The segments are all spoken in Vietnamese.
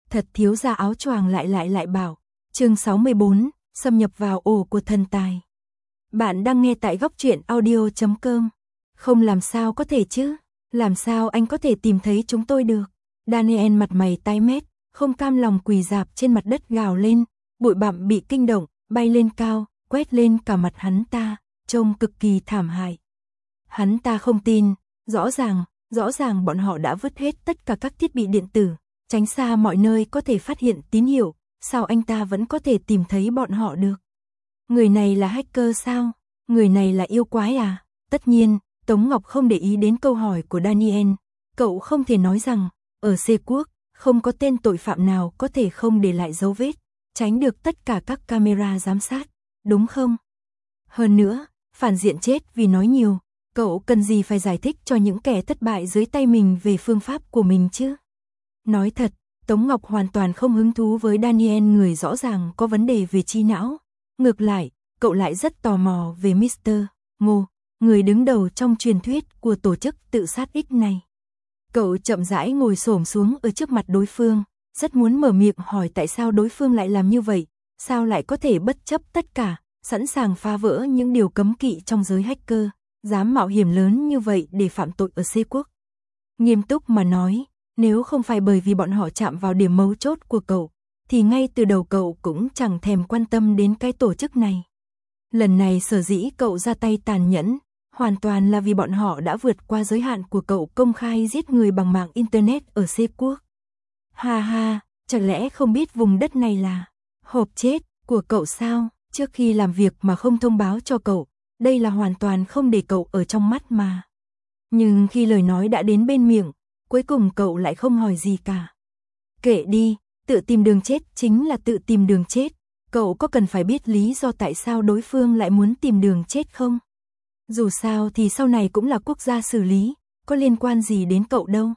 Thật thiếu gia áo choàng lại bảo. Chương 64, xâm nhập vào ổ của thần tài. Bạn đang nghe tại góc truyện audio.com. Không làm sao có thể chứ? Làm sao anh có thể tìm thấy chúng tôi được? Daniel mặt mày tái mét, không cam lòng quỳ rạp trên mặt đất gào lên, bụi bặm bị kinh động, bay lên cao, quét lên cả mặt hắn ta, trông cực kỳ thảm hại. Hắn ta không tin, rõ ràng bọn họ đã vứt hết tất cả các thiết bị điện tử, tránh xa mọi nơi có thể phát hiện tín hiệu, sao anh ta vẫn có thể tìm thấy bọn họ được? Người này là hacker sao? Người này là yêu quái à? Tất nhiên, Tống Ngọc không để ý đến câu hỏi của Daniel, cậu không thể nói rằng, ở C quốc, không có tên tội phạm nào có thể không để lại dấu vết, tránh được tất cả các camera giám sát, đúng không? Hơn nữa, phản diện chết vì nói nhiều, cậu cần gì phải giải thích cho những kẻ thất bại dưới tay mình về phương pháp của mình chứ? Nói thật, Tống Ngọc hoàn toàn không hứng thú với Daniel, người rõ ràng có vấn đề về trí não. Ngược lại, cậu lại rất tò mò về Mr. Ngô, người đứng đầu trong truyền thuyết của tổ chức tự sát X này. Cậu chậm rãi ngồi xổm xuống ở trước mặt đối phương, rất muốn mở miệng hỏi tại sao đối phương lại làm như vậy, sao lại có thể bất chấp tất cả, sẵn sàng phá vỡ những điều cấm kỵ trong giới hacker, dám mạo hiểm lớn như vậy để phạm tội ở C quốc. Nghiêm túc mà nói, nếu không phải bởi vì bọn họ chạm vào điểm mấu chốt của cậu, thì ngay từ đầu cậu cũng chẳng thèm quan tâm đến cái tổ chức này. Lần này sở dĩ cậu ra tay tàn nhẫn, hoàn toàn là vì bọn họ đã vượt qua giới hạn của cậu công khai giết người bằng mạng Internet ở C quốc. Ha ha, chẳng lẽ không biết vùng đất này là hộp chết của cậu sao? Trước khi làm việc mà không thông báo cho cậu, đây là hoàn toàn không để cậu ở trong mắt mà. Nhưng khi lời nói đã đến bên miệng, cuối cùng cậu lại không hỏi gì cả. Kệ đi, tự tìm đường chết chính là tự tìm đường chết, cậu có cần phải biết lý do tại sao đối phương lại muốn tìm đường chết không? Dù sao thì sau này cũng là quốc gia xử lý, có liên quan gì đến cậu đâu.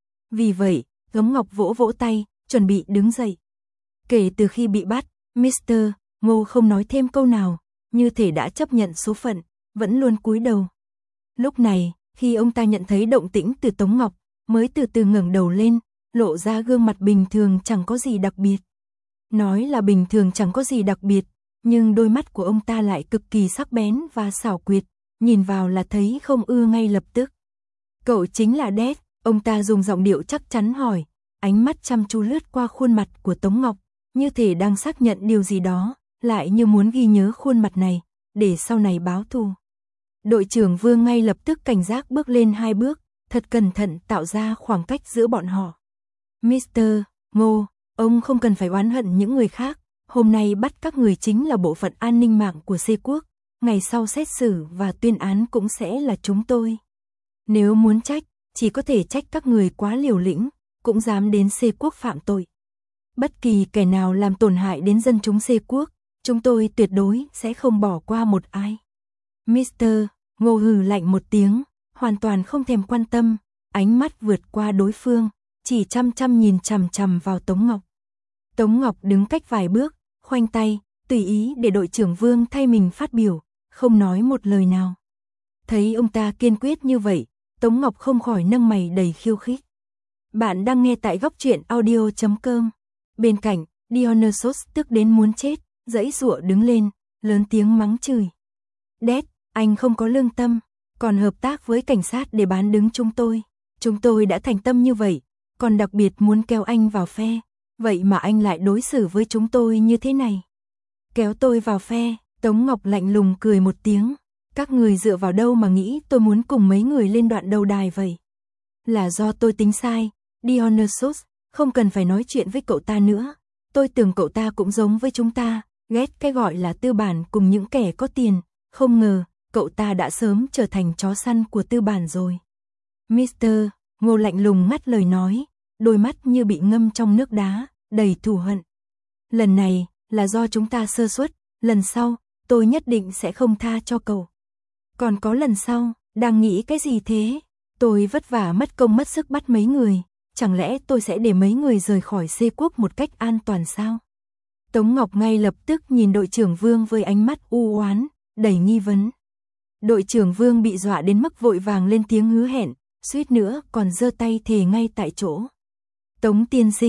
Vì vậy, Gấm Ngọc vỗ vỗ tay, chuẩn bị đứng dậy. Kể từ khi bị bắt, Mr. Ngô không nói thêm câu nào, như thể đã chấp nhận số phận, vẫn luôn cúi đầu. Lúc này, khi ông ta nhận thấy động tĩnh từ Tống Ngọc, mới từ từ ngẩng đầu lên, lộ ra gương mặt bình thường chẳng có gì đặc biệt. Nói là bình thường chẳng có gì đặc biệt, nhưng đôi mắt của ông ta lại cực kỳ sắc bén và xảo quyệt, nhìn vào là thấy không ưa ngay lập tức. Cậu chính là Đét, ông ta dùng giọng điệu chắc chắn hỏi, ánh mắt chăm chú lướt qua khuôn mặt của Tống Ngọc, như thể đang xác nhận điều gì đó, lại như muốn ghi nhớ khuôn mặt này, để sau này báo thù. Đội trưởng Vương ngay lập tức cảnh giác bước lên 2 bước, thật cẩn thận tạo ra khoảng cách giữa bọn họ. Mr. Ngô, ông không cần phải oán hận những người khác, hôm nay bắt các người chính là bộ phận an ninh mạng của C quốc, ngày sau xét xử và tuyên án cũng sẽ là chúng tôi. Nếu muốn trách, chỉ có thể trách các người quá liều lĩnh, cũng dám đến C quốc phạm tội. Bất kỳ kẻ nào làm tổn hại đến dân chúng C quốc, chúng tôi tuyệt đối sẽ không bỏ qua một ai. Mr. Ngô hừ lạnh một tiếng, hoàn toàn không thèm quan tâm, ánh mắt vượt qua đối phương, chỉ chăm nhìn chằm vào Tống Ngọc. Tống Ngọc đứng cách vài bước, khoanh tay, tùy ý để đội trưởng Vương thay mình phát biểu, không nói một lời nào. Thấy ông ta kiên quyết như vậy, Tống Ngọc không khỏi nâng mày đầy khiêu khích. Bạn đang nghe tại góc truyện audio.com. Bên cạnh, Dionysos tức đến muốn chết, giãy giụa đứng lên, lớn tiếng mắng chửi. Đét, anh không có lương tâm, còn hợp tác với cảnh sát để bán đứng chúng tôi. Chúng tôi đã thành tâm như vậy, còn đặc biệt muốn kéo anh vào phe. Vậy mà anh lại đối xử với chúng tôi như thế này. Kéo tôi vào phe, Tống Ngọc lạnh lùng cười một tiếng. Các người dựa vào đâu mà nghĩ tôi muốn cùng mấy người lên đoạn đầu đài vậy? Là do tôi tính sai, Dionysos, không cần phải nói chuyện với cậu ta nữa. Tôi tưởng cậu ta cũng giống với chúng ta, ghét cái gọi là tư bản cùng những kẻ có tiền. Không ngờ, cậu ta đã sớm trở thành chó săn của tư bản rồi. Mr. Ngô lạnh lùng ngắt lời nói, đôi mắt như bị ngâm trong nước đá, đầy thù hận. Lần này, là do chúng ta sơ suất, lần sau, tôi nhất định sẽ không tha cho cậu. Còn có lần sau, đang nghĩ cái gì thế? Tôi vất vả mất công mất sức bắt mấy người, chẳng lẽ tôi sẽ để mấy người rời khỏi C quốc một cách an toàn sao? Tống Ngọc ngay lập tức nhìn đội trưởng Vương với ánh mắt u oán, đầy nghi vấn. Đội trưởng Vương bị dọa đến mức vội vàng lên tiếng hứa hẹn, suýt nữa còn giơ tay thề ngay tại chỗ. Tống tiên sinh,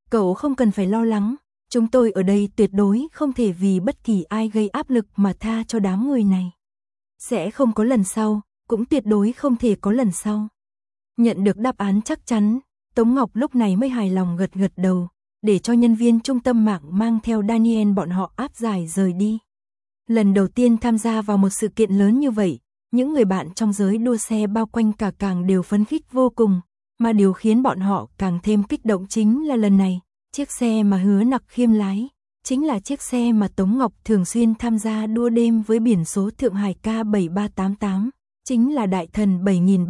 Cậu không cần phải lo lắng, chúng tôi ở đây tuyệt đối không thể vì bất kỳ ai gây áp lực mà tha cho đám người này. Sẽ không có lần sau, cũng tuyệt đối không thể có lần sau. Nhận được đáp án chắc chắn, Tống Ngọc lúc này mới hài lòng gật gật đầu, để cho nhân viên trung tâm mạng mang theo Daniel bọn họ áp giải rời đi. Lần đầu tiên tham gia vào một sự kiện lớn như vậy, những người bạn trong giới đua xe bao quanh cả càng đều phấn khích vô cùng, mà điều khiến bọn họ càng thêm kích động chính là lần này, chiếc xe mà Hứa Nặc Khiêm lái, chính là chiếc xe mà Tống Ngọc thường xuyên tham gia đua đêm với biển số Thượng Hải K7388, chính là đại thần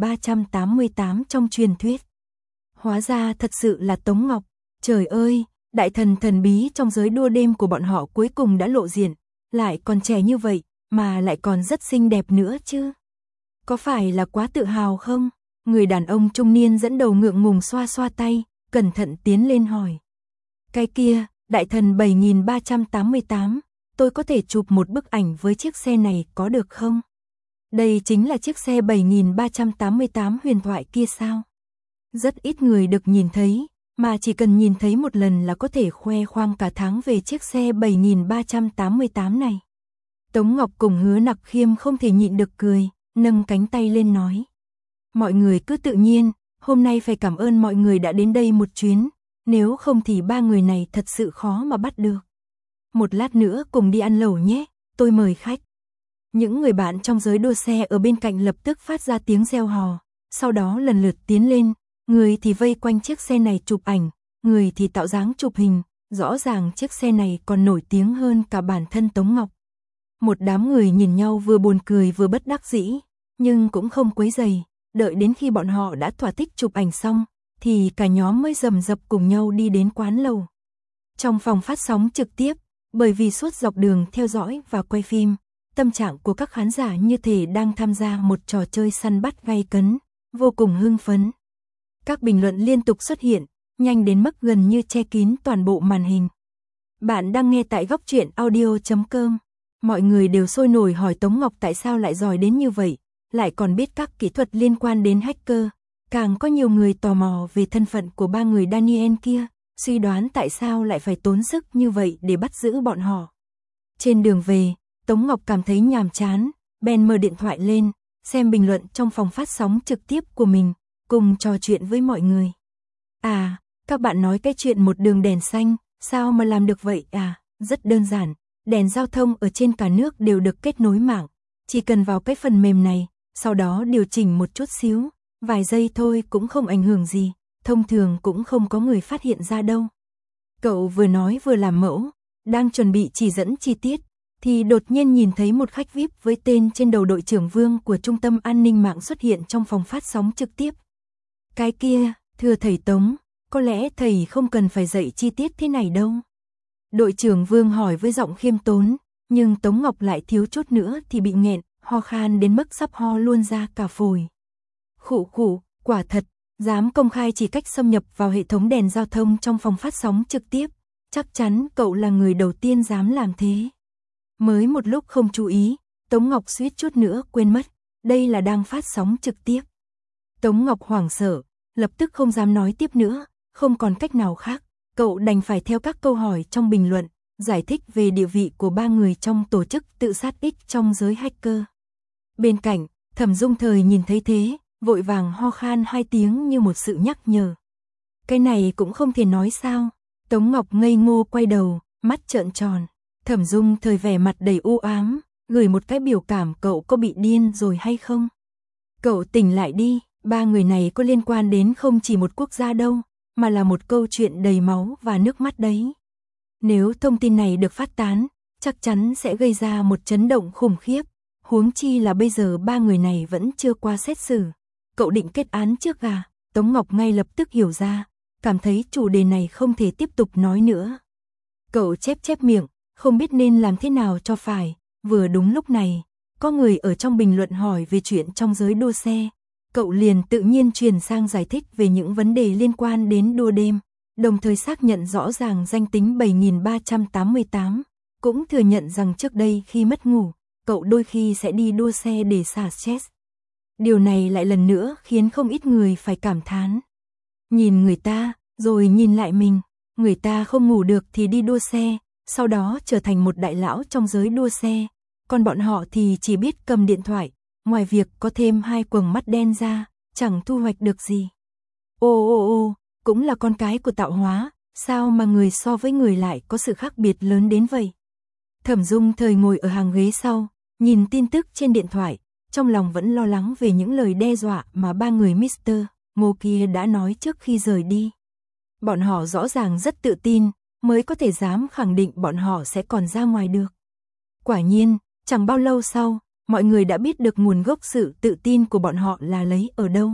7388 trong truyền thuyết. Hóa ra thật sự là Tống Ngọc, trời ơi, đại thần thần bí trong giới đua đêm của bọn họ cuối cùng đã lộ diện, lại còn trẻ như vậy, mà lại còn rất xinh đẹp nữa chứ. Có phải là quá tự hào không? Người đàn ông trung niên dẫn đầu ngượng ngùng xoa xoa tay, cẩn thận tiến lên hỏi. Cái kia, đại thần 7388, tôi có thể chụp một bức ảnh với chiếc xe này có được không? Đây chính là chiếc xe 7388 huyền thoại kia sao? Rất ít người được nhìn thấy, mà chỉ cần nhìn thấy một lần là có thể khoe khoang cả tháng về chiếc xe 7388 này. Tống Ngọc cùng Hứa Nặc Khiêm không thể nhịn được cười, nâng cánh tay lên nói. Mọi người cứ tự nhiên, hôm nay phải cảm ơn mọi người đã đến đây một chuyến, nếu không thì ba người này thật sự khó mà bắt được. Một lát nữa cùng đi ăn lẩu nhé, tôi mời khách. Những người bạn trong giới đua xe ở bên cạnh lập tức phát ra tiếng reo hò, sau đó lần lượt tiến lên, người thì vây quanh chiếc xe này chụp ảnh, người thì tạo dáng chụp hình, rõ ràng chiếc xe này còn nổi tiếng hơn cả bản thân Tống Ngọc. Một đám người nhìn nhau vừa buồn cười vừa bất đắc dĩ, nhưng cũng không quấy rầy, đợi đến khi bọn họ đã thỏa thích chụp ảnh xong, thì cả nhóm mới rầm rập cùng nhau đi đến quán lẩu. Trong phòng phát sóng trực tiếp, bởi vì suốt dọc đường theo dõi và quay phim, tâm trạng của các khán giả như thể đang tham gia một trò chơi săn bắt gay cấn, vô cùng hưng phấn. Các bình luận liên tục xuất hiện, nhanh đến mức gần như che kín toàn bộ màn hình. Bạn đang nghe tại Góc Truyện Audio.com. Mọi người đều sôi nổi hỏi Tống Ngọc tại sao lại giỏi đến như vậy, lại còn biết các kỹ thuật liên quan đến hacker. Càng có nhiều người tò mò về thân phận của ba người Daniel kia, suy đoán tại sao lại phải tốn sức như vậy để bắt giữ bọn họ. Trên đường về, Tống Ngọc cảm thấy nhàm chán, bèn mở điện thoại lên, xem bình luận trong phòng phát sóng trực tiếp của mình, cùng trò chuyện với mọi người. À, các bạn nói cái chuyện một đường đèn xanh, sao mà làm được vậy à? Rất đơn giản, đèn giao thông ở trên cả nước đều được kết nối mạng, chỉ cần vào cái phần mềm này, sau đó điều chỉnh một chút xíu, vài giây thôi cũng không ảnh hưởng gì, thông thường cũng không có người phát hiện ra đâu. Cậu vừa nói vừa làm mẫu, đang chuẩn bị chỉ dẫn chi tiết, thì đột nhiên nhìn thấy một khách VIP với tên trên đầu đội trưởng Vương của Trung tâm An ninh mạng xuất hiện trong phòng phát sóng trực tiếp. Cái kia, thưa thầy Tống, có lẽ thầy không cần phải dạy chi tiết thế này đâu. Đội trưởng Vương hỏi với giọng khiêm tốn, nhưng Tống Ngọc lại thiếu chút nữa thì bị nghẹn, ho khan đến mức sắp ho luôn ra cả phổi. Khụ khụ, quả thật, dám công khai chỉ cách xâm nhập vào hệ thống đèn giao thông trong phòng phát sóng trực tiếp, chắc chắn cậu là người đầu tiên dám làm thế. Mới một lúc không chú ý, Tống Ngọc suýt chút nữa quên mất, đây là đang phát sóng trực tiếp. Tống Ngọc hoảng sợ, lập tức không dám nói tiếp nữa, không còn cách nào khác, cậu đành phải theo các câu hỏi trong bình luận, giải thích về địa vị của ba người trong tổ chức tự sát X trong giới hacker. Bên cạnh, Thẩm Dung Thời nhìn thấy thế, vội vàng ho khan 2 tiếng như một sự nhắc nhở. Cái này cũng không thể nói sao? Tống Ngọc ngây ngô quay đầu, mắt trợn tròn. Thẩm Dung Thời vẻ mặt đầy u ám, gửi một cái biểu cảm cậu có bị điên rồi hay không? Cậu tỉnh lại đi, ba người này có liên quan đến không chỉ một quốc gia đâu, mà là một câu chuyện đầy máu và nước mắt đấy. Nếu thông tin này được phát tán, chắc chắn sẽ gây ra một chấn động khủng khiếp, huống chi là bây giờ ba người này vẫn chưa qua xét xử. Cậu định kết án trước à? Tống Ngọc ngay lập tức hiểu ra, cảm thấy chủ đề này không thể tiếp tục nói nữa. Cậu chép miệng, không biết nên làm thế nào cho phải, vừa đúng lúc này, có người ở trong bình luận hỏi về chuyện trong giới đua xe. Cậu liền tự nhiên chuyển sang giải thích về những vấn đề liên quan đến đua đêm, đồng thời xác nhận rõ ràng danh tính 7388, cũng thừa nhận rằng trước đây khi mất ngủ, cậu đôi khi sẽ đi đua xe để xả stress. Điều này lại lần nữa khiến không ít người phải cảm thán. Nhìn người ta, rồi nhìn lại mình, Người ta không ngủ được thì đi đua xe, sau đó trở thành một đại lão trong giới đua xe, còn bọn họ thì chỉ biết cầm điện thoại, ngoài việc có thêm 2 quầng mắt đen ra, chẳng thu hoạch được gì. Ô, cũng là con cái của tạo hóa, sao mà người so với người lại có sự khác biệt lớn đến vậy? Thẩm Dung Thời ngồi ở hàng ghế sau, nhìn tin tức trên điện thoại, trong lòng vẫn lo lắng về những lời đe dọa mà 3 người Mr. Ngô kia đã nói trước khi rời đi. Bọn họ rõ ràng rất tự tin, mới có thể dám khẳng định bọn họ sẽ còn ra ngoài được. Quả nhiên, chẳng bao lâu sau, mọi người đã biết được nguồn gốc sự tự tin của bọn họ là lấy ở đâu.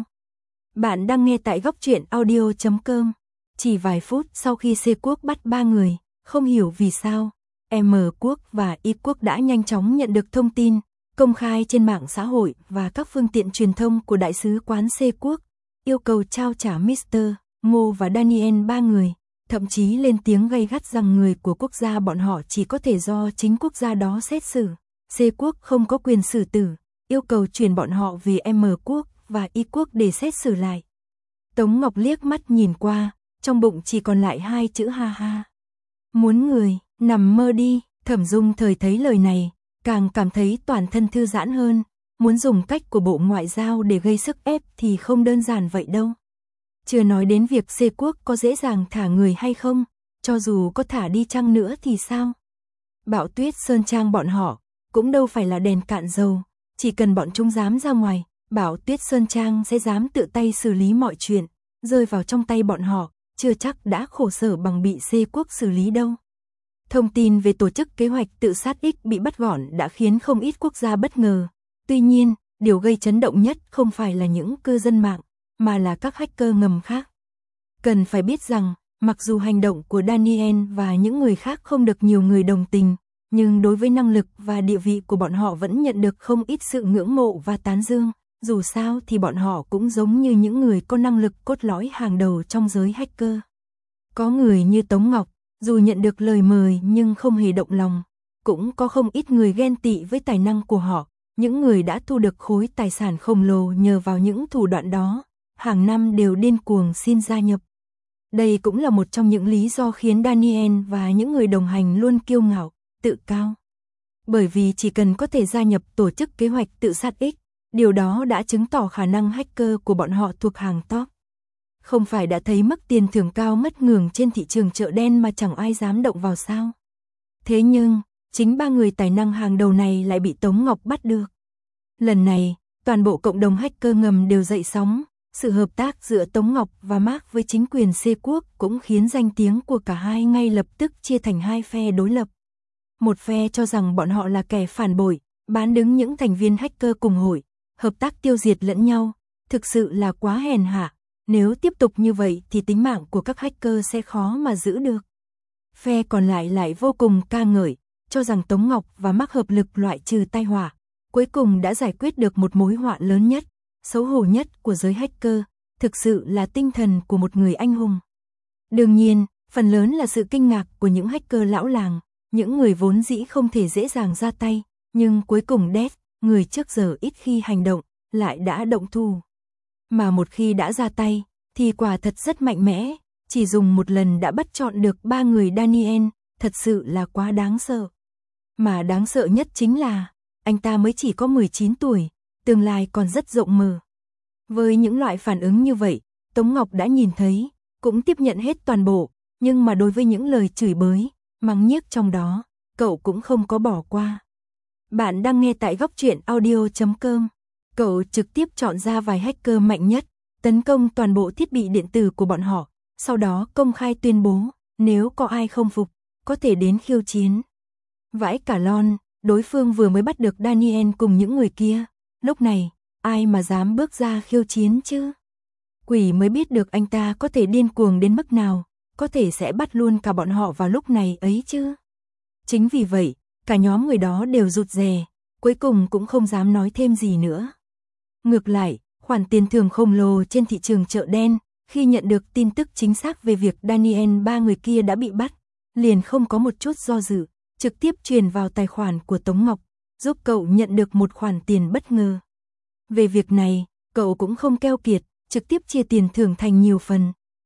Bạn đang nghe tại goctruyện.audio.com. Chỉ vài phút sau khi C Quốc bắt 3 người, không hiểu vì sao, M Quốc và Y Quốc đã nhanh chóng nhận được thông tin, công khai trên mạng xã hội và các phương tiện truyền thông của Đại sứ quán C Quốc, yêu cầu trao trả Mr. Ngô và Daniel 3 người, thậm chí lên tiếng gay gắt rằng người của quốc gia bọn họ chỉ có thể do chính quốc gia đó xét xử. C Quốc không có quyền xử tử, yêu cầu chuyển bọn họ về M Quốc và Y Quốc để xét xử lại. Tống Ngọc liếc mắt nhìn qua, trong bụng chỉ còn lại 2 chữ ha ha. Muốn người, nằm mơ đi. Thẩm Dung Thời thấy lời này, càng cảm thấy toàn thân thư giãn hơn, muốn dùng cách của Bộ Ngoại giao để gây sức ép thì không đơn giản vậy đâu. Chưa nói đến việc C Quốc có dễ dàng thả người hay không, cho dù có thả đi chăng nữa thì sao? Bão Tuyết Sơn Trang bọn họ, cũng đâu phải là đèn cạn dầu, chỉ cần bọn chúng dám ra ngoài, Bão Tuyết Sơn Trang sẽ dám tự tay xử lý mọi chuyện, rơi vào trong tay bọn họ, chưa chắc đã khổ sở bằng bị C Quốc xử lý đâu. Thông tin về tổ chức kế hoạch tự sát X bị bắt gọn đã khiến không ít quốc gia bất ngờ. Tuy nhiên, điều gây chấn động nhất không phải là những cư dân mạng, mà là các hacker ngầm khác. Cần phải biết rằng, mặc dù hành động của Daniel và những người khác không được nhiều người đồng tình, nhưng đối với năng lực và địa vị của bọn họ vẫn nhận được không ít sự ngưỡng mộ và tán dương. Dù sao thì bọn họ cũng giống như những người có năng lực cốt lõi hàng đầu trong giới hacker. Có người như Tống Ngọc, dù nhận được lời mời nhưng không hề động lòng, cũng có không ít người ghen tị với tài năng của họ, những người đã thu được khối tài sản khổng lồ nhờ vào những thủ đoạn đó, hàng năm đều điên cuồng xin gia nhập. Đây cũng là một trong những lý do khiến Daniel và những người đồng hành luôn kiêu ngạo, tự cao. Bởi vì chỉ cần có thể gia nhập tổ chức kế hoạch tự sát X, điều đó đã chứng tỏ khả năng hacker của bọn họ thuộc hàng top. Không phải đã thấy mức tiền thưởng cao mất ngường trên thị trường chợ đen mà chẳng ai dám động vào sao? Thế nhưng, chính 3 người tài năng hàng đầu này lại bị Tống Ngọc bắt được. Lần này, toàn bộ cộng đồng hacker ngầm đều dậy sóng, sự hợp tác giữa Tống Ngọc và Mark với chính quyền C Quốc cũng khiến danh tiếng của cả hai ngay lập tức chia thành 2 phe đối lập. Một phe cho rằng bọn họ là kẻ phản bội, bán đứng những thành viên hacker cùng hội, hợp tác tiêu diệt lẫn nhau, thực sự là quá hèn hạ. Nếu tiếp tục như vậy thì tính mạng của các hacker sẽ khó mà giữ được. Phe còn lại lại vô cùng ca ngợi, cho rằng Tống Ngọc và Mark hợp lực loại trừ tai họa, cuối cùng đã giải quyết được một mối họa lớn nhất, xấu hổ nhất của giới hacker, thực sự là tinh thần của một người anh hùng. Đương nhiên, phần lớn là sự kinh ngạc của những hacker lão làng, những người vốn dĩ không thể dễ dàng ra tay, nhưng cuối cùng Death, người trước giờ ít khi hành động, lại đã động thủ. Mà một khi đã ra tay, thì quả thật rất mạnh mẽ, chỉ dùng một lần đã bắt chọn được 3 người Daniel, thật sự là quá đáng sợ. Mà đáng sợ nhất chính là, anh ta mới chỉ có 19 tuổi, tương lai còn rất rộng mở. Với những loại phản ứng như vậy, Tống Ngọc đã nhìn thấy, cũng tiếp nhận hết toàn bộ, nhưng mà đối với những lời chửi bới, mắng nhiếc trong đó, cậu cũng không có bỏ qua. Bạn đang nghe tại goctruyện.audio.com. Cậu trực tiếp chọn ra vài hacker mạnh nhất, tấn công toàn bộ thiết bị điện tử của bọn họ, sau đó công khai tuyên bố, nếu có ai không phục, có thể đến khiêu chiến. Vãi cả lon, đối phương vừa mới bắt được Daniel cùng những người kia, lúc này, ai mà dám bước ra khiêu chiến chứ? Quỷ mới biết được anh ta có thể điên cuồng đến mức nào, có thể sẽ bắt luôn cả bọn họ vào lúc này ấy chứ. Chính vì vậy, cả nhóm người đó đều rụt rè, cuối cùng cũng không dám nói thêm gì nữa. Ngược lại, khoản tiền thưởng khổng lồ trên thị trường chợ đen, khi nhận được tin tức chính xác về việc Daniel 3 người kia đã bị bắt, liền không có một chút do dự, trực tiếp truyền vào tài khoản của Tống Ngọc, giúp cậu nhận được một khoản tiền bất ngờ. Về việc này, cậu cũng không keo kiệt, trực tiếp chia tiền thưởng thành nhiều phần,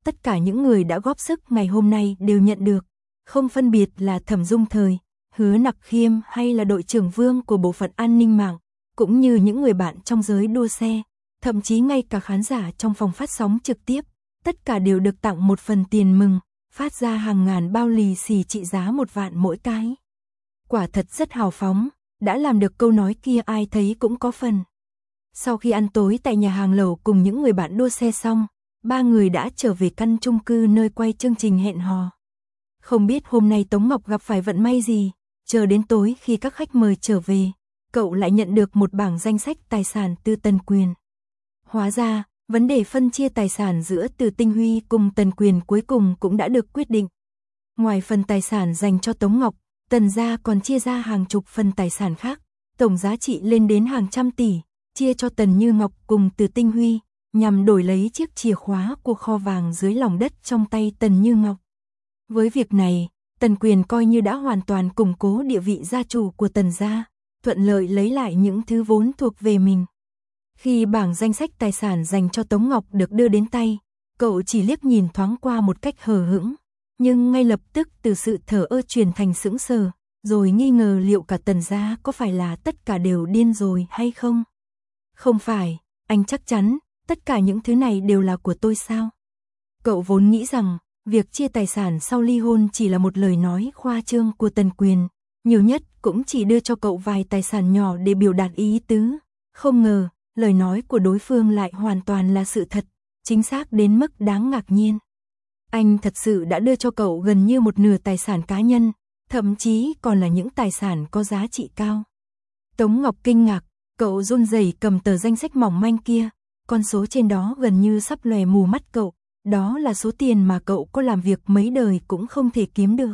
tất cả những người đã góp sức ngày hôm nay đều nhận được, không phân biệt là Thẩm Dung Thời, Hứa Nặc Khiêm hay là đội trưởng Vương của bộ phận an ninh mạng, cũng như những người bạn trong giới đua xe, thậm chí ngay cả khán giả trong phòng phát sóng trực tiếp, tất cả đều được tặng một phần tiền mừng, phát ra hàng ngàn bao lì xì trị giá 1 vạn mỗi cái. Quả thật rất hào phóng, đã làm được câu nói kia ai thấy cũng có phần. Sau khi ăn tối tại nhà hàng lẩu cùng những người bạn đua xe xong, 3 người đã trở về căn chung cư nơi quay chương trình hẹn hò. Không biết hôm nay Tống Ngọc gặp phải vận may gì, chờ đến tối khi các khách mời trở về, cậu lại nhận được một bảng danh sách tài sản từ Tần Quyền. Hóa ra, vấn đề phân chia tài sản giữa Từ Tinh Huy cùng Tần Quyền cuối cùng cũng đã được quyết định. Ngoài phần tài sản dành cho Tống Ngọc, Tần gia còn chia ra hàng chục phần tài sản khác, tổng giá trị lên đến hàng trăm tỷ, chia cho Tần Như Ngọc cùng Từ Tinh Huy, nhằm đổi lấy chiếc chìa khóa của kho vàng dưới lòng đất trong tay Tần Như Ngọc. Với việc này, Tần Quyền coi như đã hoàn toàn củng cố địa vị gia chủ của Tần gia, thuận lợi lấy lại những thứ vốn thuộc về mình. Khi bảng danh sách tài sản dành cho Tống Ngọc được đưa đến tay, cậu chỉ liếc nhìn thoáng qua một cách hờ hững, nhưng ngay lập tức từ sự thờ ơ chuyển thành sững sờ, rồi nghi ngờ liệu cả Tần gia có phải là tất cả đều điên rồi hay không. Không phải, anh chắc chắn, tất cả những thứ này đều là của tôi sao? Cậu vốn nghĩ rằng, việc chia tài sản sau ly hôn chỉ là một lời nói khoa trương của Tần Quyền, nhiều nhất cũng chỉ đưa cho cậu vài tài sản nhỏ để biểu đạt ý tứ. Không ngờ, lời nói của đối phương lại hoàn toàn là sự thật, chính xác đến mức đáng ngạc nhiên. Anh thật sự đã đưa cho cậu gần như một nửa tài sản cá nhân, thậm chí còn là những tài sản có giá trị cao. Tống Ngọc kinh ngạc, cậu run rẩy cầm tờ danh sách mỏng manh kia, con số trên đó gần như sắp lòe mù mắt cậu, đó là số tiền mà cậu có làm việc mấy đời cũng không thể kiếm được.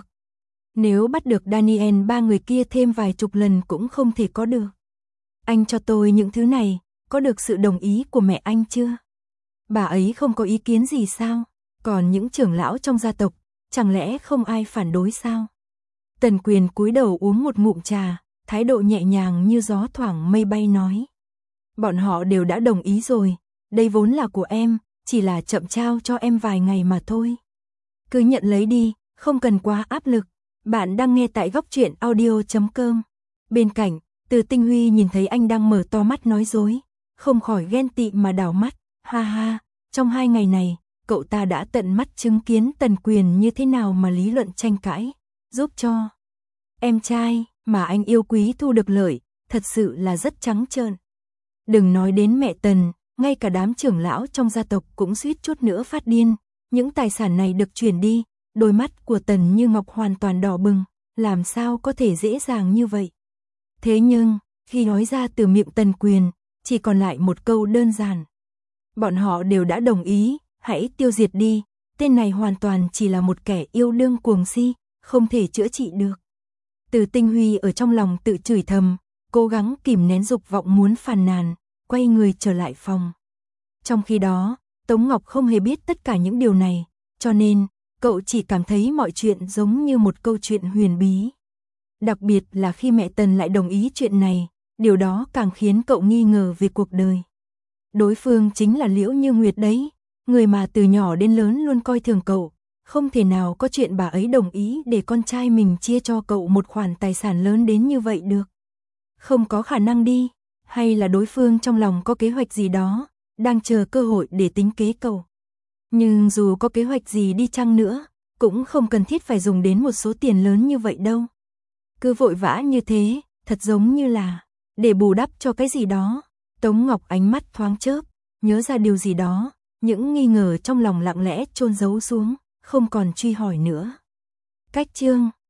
Nếu bắt được Daniel 3 người kia thêm vài chục lần cũng không thể có được. Anh cho tôi những thứ này, có được sự đồng ý của mẹ anh chưa? Bà ấy không có ý kiến gì sao? Còn những trưởng lão trong gia tộc, chẳng lẽ không ai phản đối sao? Tần Quyền cúi đầu uống một ngụm trà, thái độ nhẹ nhàng như gió thoảng mây bay nói. Bọn họ đều đã đồng ý rồi, đây vốn là của em, chỉ là chậm trao cho em vài ngày mà thôi. Cứ nhận lấy đi, không cần quá áp lực. Bạn đang nghe tại Góc Truyện Audio.com. Bên cạnh, Từ Tinh Huy nhìn thấy anh đang mở to mắt nói dối, không khỏi ghen tị mà đảo mắt, ha ha, trong 2 ngày này, cậu ta đã tận mắt chứng kiến Tần Quyền như thế nào mà lý luận tranh cãi, giúp cho em trai mà anh yêu quý thu được lợi, thật sự là rất trắng trợn. Đừng nói đến mẹ Tần, ngay cả đám trưởng lão trong gia tộc cũng suýt chút nữa phát điên, những tài sản này được chuyển đi, đôi mắt của Tần Như Ngọc hoàn toàn đỏ bừng, làm sao có thể dễ dàng như vậy. Thế nhưng, khi nói ra từ miệng Tần Quyền, chỉ còn lại một câu đơn giản. Bọn họ đều đã đồng ý, hãy tiêu diệt đi, tên này hoàn toàn chỉ là một kẻ yêu đương cuồng si, không thể chữa trị được. Từ Tinh Huy ở trong lòng tự chửi thầm, cố gắng kìm nén dục vọng muốn phàn nàn, quay người trở lại phòng. Trong khi đó, Tống Ngọc không hề biết tất cả những điều này, cho nên, cậu chỉ cảm thấy mọi chuyện giống như một câu chuyện huyền bí. Đặc biệt là khi mẹ Tần lại đồng ý chuyện này, điều đó càng khiến cậu nghi ngờ về cuộc đời. Đối phương chính là Liễu Như Nguyệt đấy, người mà từ nhỏ đến lớn luôn coi thường cậu, không thể nào có chuyện bà ấy đồng ý để con trai mình chia cho cậu một khoản tài sản lớn đến như vậy được. Không có khả năng đi, hay là đối phương trong lòng có kế hoạch gì đó, đang chờ cơ hội để tính kế cậu. Nhưng dù có kế hoạch gì đi chăng nữa, cũng không cần thiết phải dùng đến một số tiền lớn như vậy đâu. Cứ vội vã như thế, thật giống như là để bù đắp cho cái gì đó. Tống Ngọc ánh mắt thoáng chớp, nhớ ra điều gì đó, những nghi ngờ trong lòng lặng lẽ chôn giấu xuống, không còn truy hỏi nữa. Cách chương